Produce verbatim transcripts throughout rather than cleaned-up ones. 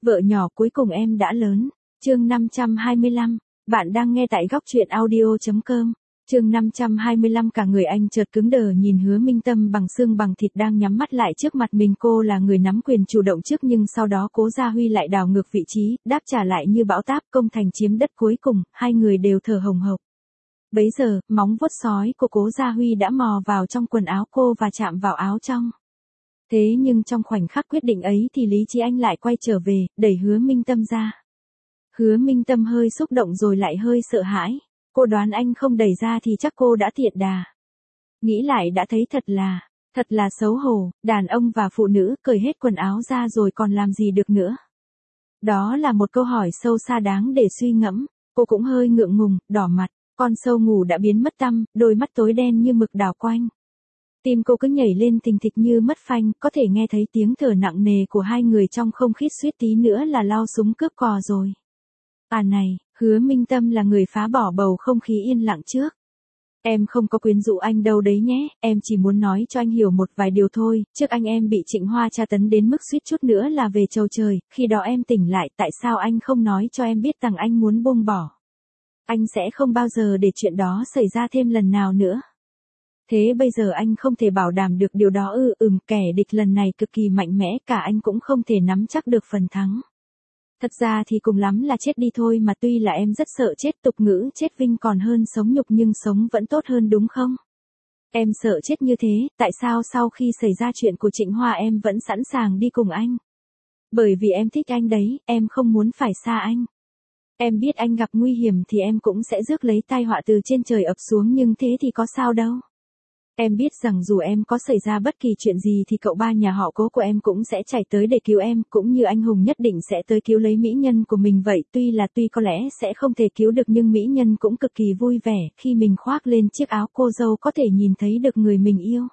Vợ nhỏ cuối cùng em đã lớn. Chương năm trăm hai mươi lăm, bạn đang nghe tại góc truyện audio chấm com. Chương năm trăm hai mươi lăm cả người anh chợt cứng đờ nhìn Hứa Minh Tâm bằng xương bằng thịt đang nhắm mắt lại trước mặt mình. Cô là người nắm quyền chủ động trước nhưng sau đó Cố Gia Huy lại đảo ngược vị trí, đáp trả lại như bão táp, công thành chiếm đất. Cuối cùng, hai người đều thở hồng hộc. Bấy giờ, móng vuốt sói của Cố Gia Huy đã mò vào trong quần áo cô và chạm vào áo trong. Thế nhưng trong khoảnh khắc quyết định ấy thì lý trí anh lại quay trở về, đẩy Hứa Minh Tâm ra. Hứa Minh Tâm hơi xúc động rồi lại hơi sợ hãi. Cô đoán anh không đẩy ra thì chắc cô đã tiện đà. Nghĩ lại đã thấy thật là, thật là xấu hổ, đàn ông và phụ nữ cởi hết quần áo ra rồi còn làm gì được nữa. Đó là một câu hỏi sâu xa đáng để suy ngẫm. Cô cũng hơi ngượng ngùng, đỏ mặt, con sâu ngủ đã biến mất tăm, đôi mắt tối đen như mực đảo quanh. Tim cô cứ nhảy lên thình thịch như mất phanh, có thể nghe thấy tiếng thở nặng nề của hai người trong không khí, suýt tí nữa là lao súng cướp cò rồi. À này, Hứa Minh Tâm là người phá bỏ bầu không khí yên lặng trước. Em không có quyến rũ anh đâu đấy nhé, em chỉ muốn nói cho anh hiểu một vài điều thôi. Trước anh em bị Trịnh Hoa tra tấn đến mức suýt chút nữa là về chầu trời, khi đó em tỉnh lại, tại sao anh không nói cho em biết rằng anh muốn buông bỏ? Anh sẽ không bao giờ để chuyện đó xảy ra thêm lần nào nữa. Thế bây giờ anh không thể bảo đảm được điều đó ư? Ừm, kẻ địch lần này cực kỳ mạnh mẽ, cả anh cũng không thể nắm chắc được phần thắng. Thật ra thì cùng lắm là chết đi thôi mà, tuy là em rất sợ chết, tục ngữ chết vinh còn hơn sống nhục, nhưng sống vẫn tốt hơn đúng không? Em sợ chết như thế, tại sao sau khi xảy ra chuyện của Trịnh Hoa em vẫn sẵn sàng đi cùng anh? Bởi vì em thích anh đấy, em không muốn phải xa anh. Em biết anh gặp nguy hiểm thì em cũng sẽ rước lấy tai họa từ trên trời ập xuống, nhưng thế thì có sao đâu. Em biết rằng dù em có xảy ra bất kỳ chuyện gì thì cậu ba nhà họ Cố của em cũng sẽ chạy tới để cứu em, cũng như anh Hùng nhất định sẽ tới cứu lấy mỹ nhân của mình vậy. Tuy là tuy có lẽ sẽ không thể cứu được nhưng mỹ nhân cũng cực kỳ vui vẻ khi mình khoác lên chiếc áo cô dâu có thể nhìn thấy được người mình yêu.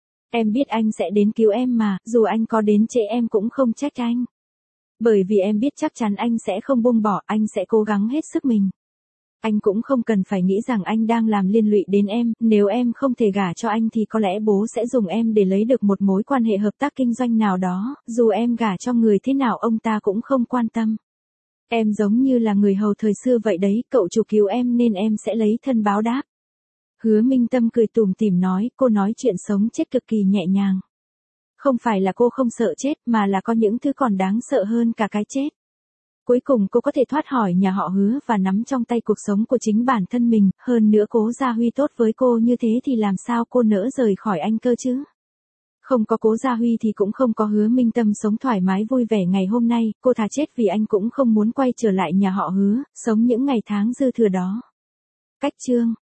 Em biết anh sẽ đến cứu em mà, dù anh có đến trễ em cũng không trách anh. Bởi vì em biết chắc chắn anh sẽ không buông bỏ, anh sẽ cố gắng hết sức mình. Anh cũng không cần phải nghĩ rằng anh đang làm liên lụy đến em, nếu em không thể gả cho anh thì có lẽ bố sẽ dùng em để lấy được một mối quan hệ hợp tác kinh doanh nào đó, dù em gả cho người thế nào ông ta cũng không quan tâm. Em giống như là người hầu thời xưa vậy đấy, cậu chủ cứu em nên em sẽ lấy thân báo đáp. Hứa Minh Tâm cười tủm tỉm nói, cô nói chuyện sống chết cực kỳ nhẹ nhàng. Không phải là cô không sợ chết mà là có những thứ còn đáng sợ hơn cả cái chết. Cuối cùng cô có thể thoát khỏi nhà họ Hứa và nắm trong tay cuộc sống của chính bản thân mình, hơn nữa Cố Gia Huy tốt với cô như thế thì làm sao cô nỡ rời khỏi anh cơ chứ? Không có Cố Gia Huy thì cũng không có Hứa Minh Tâm sống thoải mái vui vẻ ngày hôm nay, cô thà chết vì anh cũng không muốn quay trở lại nhà họ Hứa, sống những ngày tháng dư thừa đó. Cách chương